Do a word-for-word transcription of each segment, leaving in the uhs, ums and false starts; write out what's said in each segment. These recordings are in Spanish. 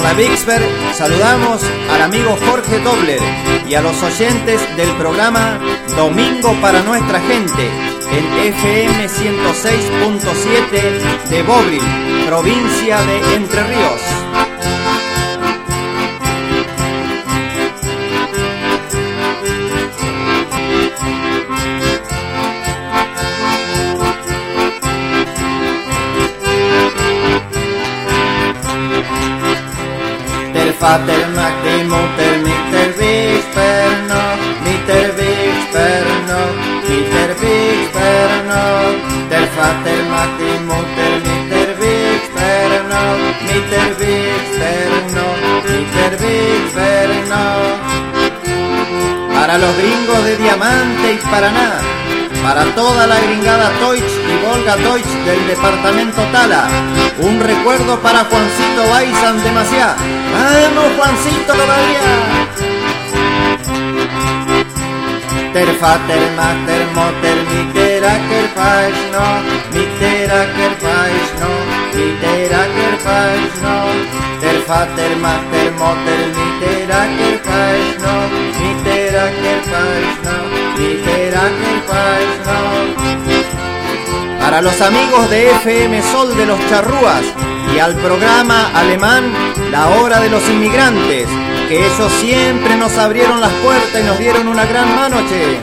la Vicksburg saludamos al amigo Jorge Dobler y a los oyentes del programa Domingo para Nuestra Gente en F M ciento seis punto siete de Bobril, provincia de Entre Ríos. Fater Magdi Mutter Mitter Vicksperno, Mitter Vicksperno, Mitter Vicksperno. Der Vater Magdi Mutter Mitter Vicksperno, Mitter Vicksperno, Mitter Vicksperno. Para los gringos de Diamante y Paraná, para toda la gringada Deutsch y Volga Deutsch del departamento Tala, un recuerdo para Juancito Baisan de Maciá. ¡Vamos, Juancito, todavía! Der Vater Mater Motter Mitter Acker Paisno, Mitter Acker Paisno, Mitter Acker Paisno. Der Vater Mater Motter Mitter Acker Paisno, Mitter Acker Paisno, Mitter Acker Paisno. Para los amigos de F M Sol de los Charrúas y al programa alemán La Hora de los Inmigrantes, que ellos siempre nos abrieron las puertas y nos dieron una gran mano, che.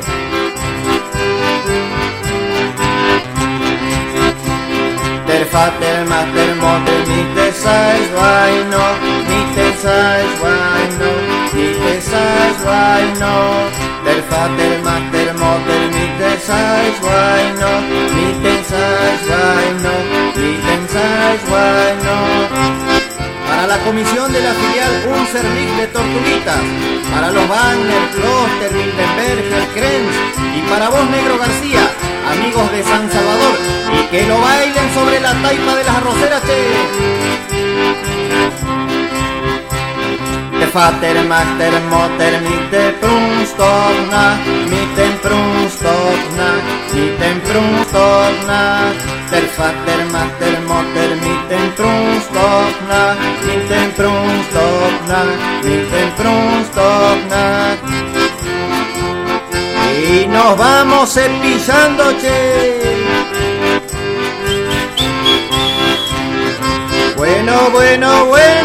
Der Vater Mater Motter Mitter Sais Weino, Mitter Sais Weino, Mitter Sais Weino. Der Vater Mater Motter Mitter Sais Weino, Mitter Sais Weino, Mitter Sais Weino. Para la comisión de la filial Unserlich de Tortuguitas, para los Wagner, Kloster, Mildenberger, Krenz y para vos, Negro García, amigos de San Salvador, y que lo bailen sobre la taipa de las arroceras, che. Der Vater Mater Motter Mitter Prunstogna, Mitten Prunstogna, Mitten Prunstogna. Der Vater Mater Motter Mitten Prunstogna, Mitten Prunstogna, Mitten Prunstogna. Y nos vamos cepillando, che. Bueno, bueno, bueno.